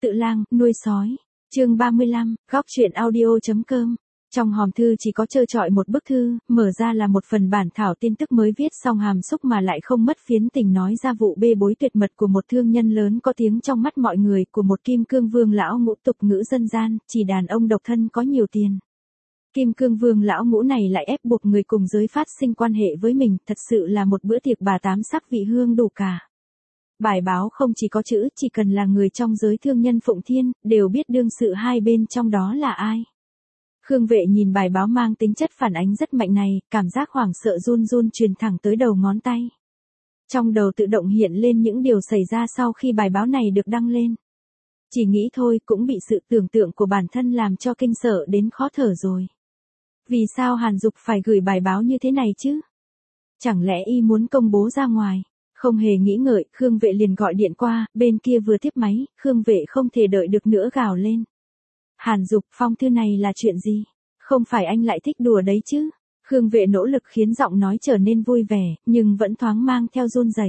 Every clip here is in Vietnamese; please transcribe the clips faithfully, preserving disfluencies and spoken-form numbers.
tự lang, nuôi sói. Chương ba mươi lăm, góc truyện audio.com. Trong hòm thư chỉ có trơ trọi một bức thư, mở ra là một phần bản thảo tin tức mới viết xong hàm xúc mà lại không mất phiến tình nói ra vụ bê bối tuyệt mật của một thương nhân lớn có tiếng trong mắt mọi người, của một kim cương vương lão ngũ tục ngữ dân gian, chỉ đàn ông độc thân có nhiều tiền. Kim cương vương lão ngũ này lại ép buộc người cùng giới phát sinh quan hệ với mình, thật sự là một bữa tiệc bà tám sắc vị hương đủ cả. Bài báo không chỉ có chữ, chỉ cần là người trong giới thương nhân Phụng Thiên, đều biết đương sự hai bên trong đó là ai. Khương Vệ nhìn bài báo mang tính chất phản ánh rất mạnh này, cảm giác hoảng sợ run run truyền thẳng tới đầu ngón tay. Trong đầu tự động hiện lên những điều xảy ra sau khi bài báo này được đăng lên. Chỉ nghĩ thôi cũng bị sự tưởng tượng của bản thân làm cho kinh sợ đến khó thở rồi. Vì sao Hàn Dục phải gửi bài báo như thế này chứ? Chẳng lẽ y muốn công bố ra ngoài? Không hề nghĩ ngợi, Khương Vệ liền gọi điện qua, bên kia vừa tiếp máy, Khương Vệ không thể đợi được nữa gào lên. Hàn Dục, phong thư này là chuyện gì? Không phải anh lại thích đùa đấy chứ? Khương Vệ nỗ lực khiến giọng nói trở nên vui vẻ, nhưng vẫn thoáng mang theo run rẩy.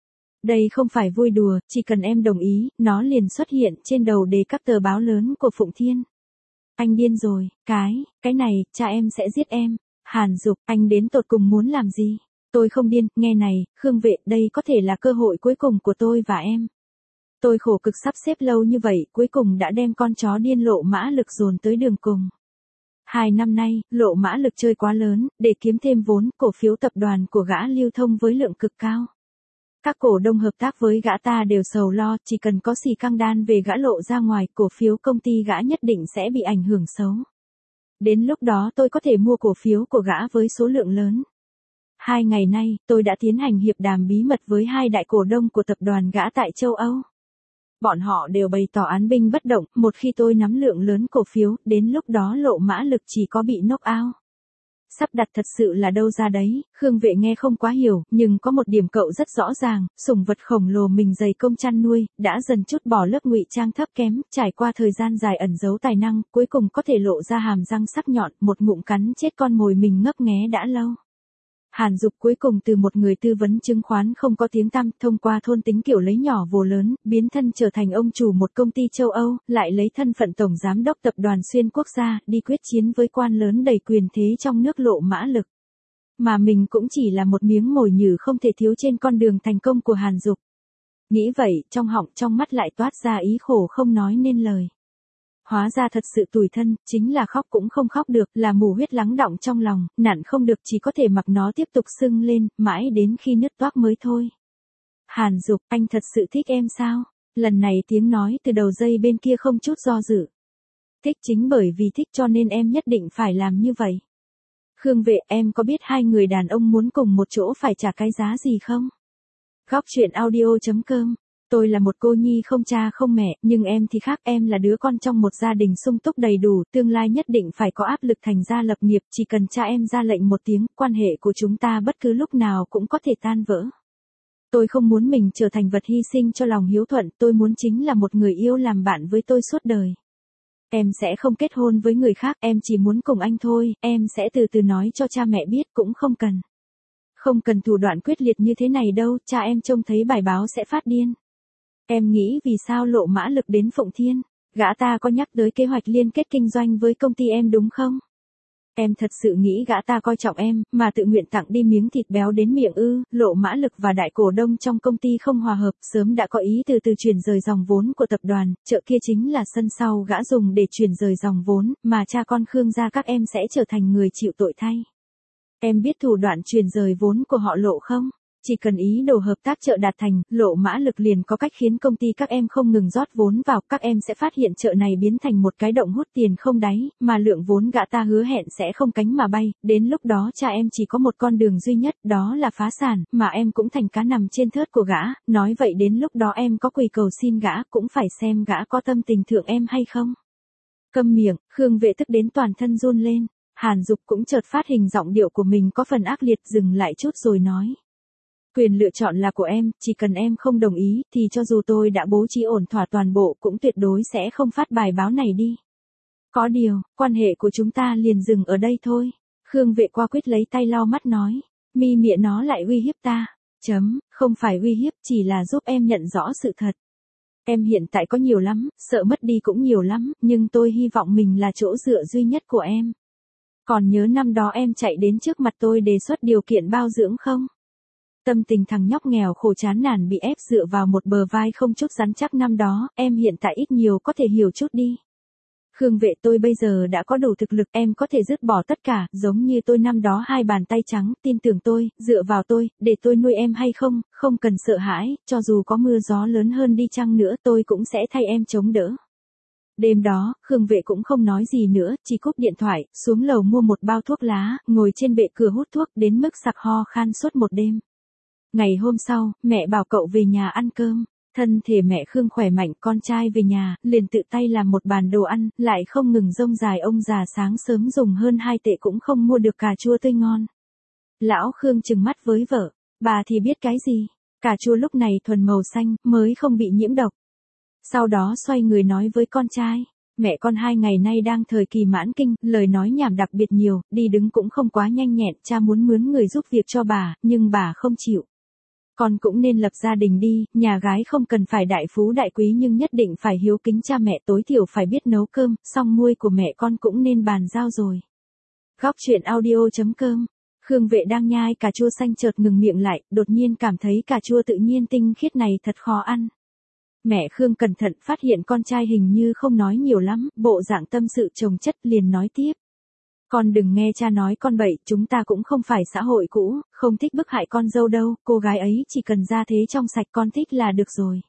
Đây không phải vui đùa, chỉ cần em đồng ý, nó liền xuất hiện trên đầu đề các tờ báo lớn của Phụng Thiên. Anh điên rồi, cái, cái này, cha em sẽ giết em. Hàn Dục, anh đến tột cùng muốn làm gì? Tôi không điên, nghe này, Khương Vệ, đây có thể là cơ hội cuối cùng của tôi và em. Tôi khổ cực sắp xếp lâu như vậy, cuối cùng đã đem con chó điên Lộ Mã Lực dồn tới đường cùng. Hai năm nay, Lộ Mã Lực chơi quá lớn, để kiếm thêm vốn, cổ phiếu tập đoàn của gã lưu thông với lượng cực cao. Các cổ đông hợp tác với gã ta đều sầu lo, chỉ cần có xì căng đan về gã lộ ra ngoài, cổ phiếu công ty gã nhất định sẽ bị ảnh hưởng xấu. Đến lúc đó tôi có thể mua cổ phiếu của gã với số lượng lớn. Hai ngày nay, tôi đã tiến hành hiệp đàm bí mật với hai đại cổ đông của tập đoàn gã tại châu Âu. Bọn họ đều bày tỏ án binh bất động, một khi tôi nắm lượng lớn cổ phiếu, đến lúc đó Lộ Mã Lực chỉ có bị knock out. Sắp đặt thật sự là đâu ra đấy, Khương Vệ nghe không quá hiểu, nhưng có một điểm cậu rất rõ ràng, sủng vật khổng lồ mình dày công chăn nuôi, đã dần chút bỏ lớp ngụy trang thấp kém, trải qua thời gian dài ẩn giấu tài năng, cuối cùng có thể lộ ra hàm răng sắc nhọn, một ngụm cắn chết con mồi mình ngấp nghé đã lâu. Hàn Dục cuối cùng từ một người tư vấn chứng khoán không có tiếng tăm, thông qua thôn tính kiểu lấy nhỏ vồ lớn, biến thân trở thành ông chủ một công ty châu Âu, lại lấy thân phận tổng giám đốc tập đoàn xuyên quốc gia, đi quyết chiến với quan lớn đầy quyền thế trong nước Lộ Mã Lực. Mà mình cũng chỉ là một miếng mồi nhử không thể thiếu trên con đường thành công của Hàn Dục. Nghĩ vậy, trong họng trong mắt lại toát ra ý khổ không nói nên lời. Hóa ra thật sự tủi thân, chính là khóc cũng không khóc được, là mù huyết lắng đọng trong lòng, nặn không được chỉ có thể mặc nó tiếp tục sưng lên, mãi đến khi nứt toác mới thôi. Hàn Dục, anh thật sự thích em sao? Lần này tiếng nói từ đầu dây bên kia không chút do dự. Thích chính bởi vì thích cho nên em nhất định phải làm như vậy. Khương Vệ, em có biết hai người đàn ông muốn cùng một chỗ phải trả cái giá gì không? Góc truyện audio.com. Tôi là một cô nhi không cha không mẹ, nhưng em thì khác, em là đứa con trong một gia đình sung túc đầy đủ, tương lai nhất định phải có áp lực thành gia lập nghiệp, chỉ cần cha em ra lệnh một tiếng, quan hệ của chúng ta bất cứ lúc nào cũng có thể tan vỡ. Tôi không muốn mình trở thành vật hy sinh cho lòng hiếu thuận, tôi muốn chính là một người yêu làm bạn với tôi suốt đời. Em sẽ không kết hôn với người khác, em chỉ muốn cùng anh thôi, em sẽ từ từ nói cho cha mẹ biết cũng không cần. Không cần thủ đoạn quyết liệt như thế này đâu, cha em trông thấy bài báo sẽ phát điên. Em nghĩ vì sao Lộ Mã Lực đến Phụng Thiên? Gã ta có nhắc tới kế hoạch liên kết kinh doanh với công ty em đúng không? Em thật sự nghĩ gã ta coi trọng em, mà tự nguyện tặng đi miếng thịt béo đến miệng ư? Lộ Mã Lực và đại cổ đông trong công ty không hòa hợp, sớm đã có ý từ từ chuyển rời dòng vốn của tập đoàn, chợ kia chính là sân sau gã dùng để chuyển rời dòng vốn, mà cha con Khương gia các em sẽ trở thành người chịu tội thay. Em biết thủ đoạn chuyển rời vốn của họ Lộ không? Chỉ cần ý đồ hợp tác chợ đạt thành, Lộ Mã Lực liền có cách khiến công ty các em không ngừng rót vốn vào, các em sẽ phát hiện chợ này biến thành một cái động hút tiền không đáy, mà lượng vốn gã ta hứa hẹn sẽ không cánh mà bay, đến lúc đó cha em chỉ có một con đường duy nhất, đó là phá sản, mà em cũng thành cá nằm trên thớt của gã, nói vậy đến lúc đó em có quỳ cầu xin gã, cũng phải xem gã có tâm tình thượng em hay không. Câm miệng, Khương Vệ tức đến toàn thân run lên, Hàn Dục cũng chợt phát hình giọng điệu của mình có phần ác liệt, dừng lại chút rồi nói. Quyền lựa chọn là của em, chỉ cần em không đồng ý, thì cho dù tôi đã bố trí ổn thỏa toàn bộ cũng tuyệt đối sẽ không phát bài báo này đi. Có điều, quan hệ của chúng ta liền dừng ở đây thôi. Khương Vệ qua quyết lấy tay lau mắt nói. Mi mịa nó lại uy hiếp ta. Chấm, không phải uy hiếp, chỉ là giúp em nhận rõ sự thật. Em hiện tại có nhiều lắm, sợ mất đi cũng nhiều lắm, nhưng tôi hy vọng mình là chỗ dựa duy nhất của em. Còn nhớ năm đó em chạy đến trước mặt tôi đề xuất điều kiện bao dưỡng không? Tâm tình thằng nhóc nghèo khổ chán nản bị ép dựa vào một bờ vai không chút rắn chắc năm đó, em hiện tại ít nhiều có thể hiểu chút đi. Khương Vệ, tôi bây giờ đã có đủ thực lực, em có thể dứt bỏ tất cả, giống như tôi năm đó hai bàn tay trắng, tin tưởng tôi, dựa vào tôi, để tôi nuôi em hay không, không cần sợ hãi, cho dù có mưa gió lớn hơn đi chăng nữa tôi cũng sẽ thay em chống đỡ. Đêm đó, Khương Vệ cũng không nói gì nữa, chỉ cúp điện thoại, xuống lầu mua một bao thuốc lá, ngồi trên bệ cửa hút thuốc đến mức sặc ho khan suốt một đêm. Ngày hôm sau, mẹ bảo cậu về nhà ăn cơm. Thân thể mẹ Khương khỏe mạnh, con trai về nhà, liền tự tay làm một bàn đồ ăn, lại không ngừng rông dài ông già sáng sớm dùng hơn hai tệ cũng không mua được cà chua tươi ngon. Lão Khương trừng mắt với vợ, bà thì biết cái gì, cà chua lúc này thuần màu xanh, mới không bị nhiễm độc. Sau đó xoay người nói với con trai, mẹ con hai ngày nay đang thời kỳ mãn kinh, lời nói nhảm đặc biệt nhiều, đi đứng cũng không quá nhanh nhẹn, cha muốn mướn người giúp việc cho bà, nhưng bà không chịu. Con cũng nên lập gia đình đi, nhà gái không cần phải đại phú đại quý nhưng nhất định phải hiếu kính cha mẹ, tối thiểu phải biết nấu cơm, xong muôi của mẹ con cũng nên bàn giao rồi. Góc truyện audio chấm com. Khương Vệ đang nhai cà chua xanh chợt ngừng miệng lại, đột nhiên cảm thấy cà chua tự nhiên tinh khiết này thật khó ăn. Mẹ Khương cẩn thận phát hiện con trai hình như không nói nhiều lắm, bộ dạng tâm sự chồng chất liền nói tiếp. Con đừng nghe cha nói con bậy, chúng ta cũng không phải xã hội cũ, không thích bức hại con dâu đâu, cô gái ấy chỉ cần ra thế trong sạch con thích là được rồi.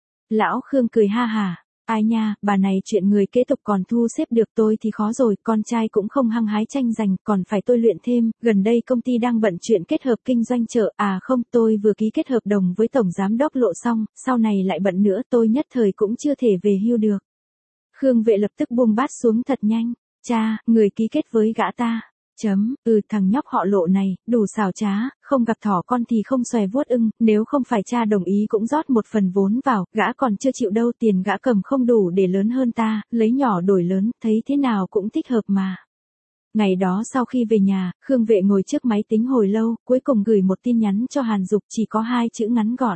Lão Khương cười ha hả, ai nha, bà này chuyện người kế tục còn thu xếp được, tôi thì khó rồi, con trai cũng không hăng hái tranh giành, còn phải tôi luyện thêm, gần đây công ty đang bận chuyện kết hợp kinh doanh chợ, à không, tôi vừa ký kết hợp đồng với tổng giám đốc Lộ xong, sau này lại bận nữa, tôi nhất thời cũng chưa thể về hưu được. Khương Vệ lập tức buông bát xuống thật nhanh. Cha, người ký kết với gã ta. Chấm, ừ thằng nhóc họ Lộ này, đủ xảo trá, không gặp thỏ con thì không xòe vuốt ưng, nếu không phải cha đồng ý cũng rót một phần vốn vào, gã còn chưa chịu đâu, tiền gã cầm không đủ để lớn hơn ta, lấy nhỏ đổi lớn, thấy thế nào cũng thích hợp mà. Ngày đó sau khi về nhà, Khương Vệ ngồi trước máy tính hồi lâu, cuối cùng gửi một tin nhắn cho Hàn Dục, chỉ có hai chữ ngắn gọn.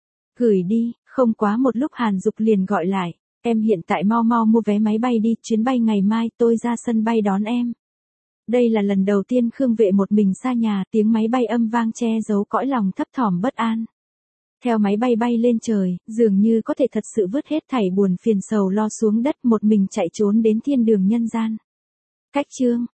Gửi đi, không quá một lúc Hàn Dục liền gọi lại. Em hiện tại mau mau mua vé máy bay đi, chuyến bay ngày mai tôi ra sân bay đón em. Đây là lần đầu tiên Khương Vệ một mình xa nhà, tiếng máy bay âm vang che giấu cõi lòng thấp thỏm bất an. Theo máy bay bay lên trời, dường như có thể thật sự vứt hết thảy buồn phiền sầu lo xuống đất, một mình chạy trốn đến thiên đường nhân gian. Cách chương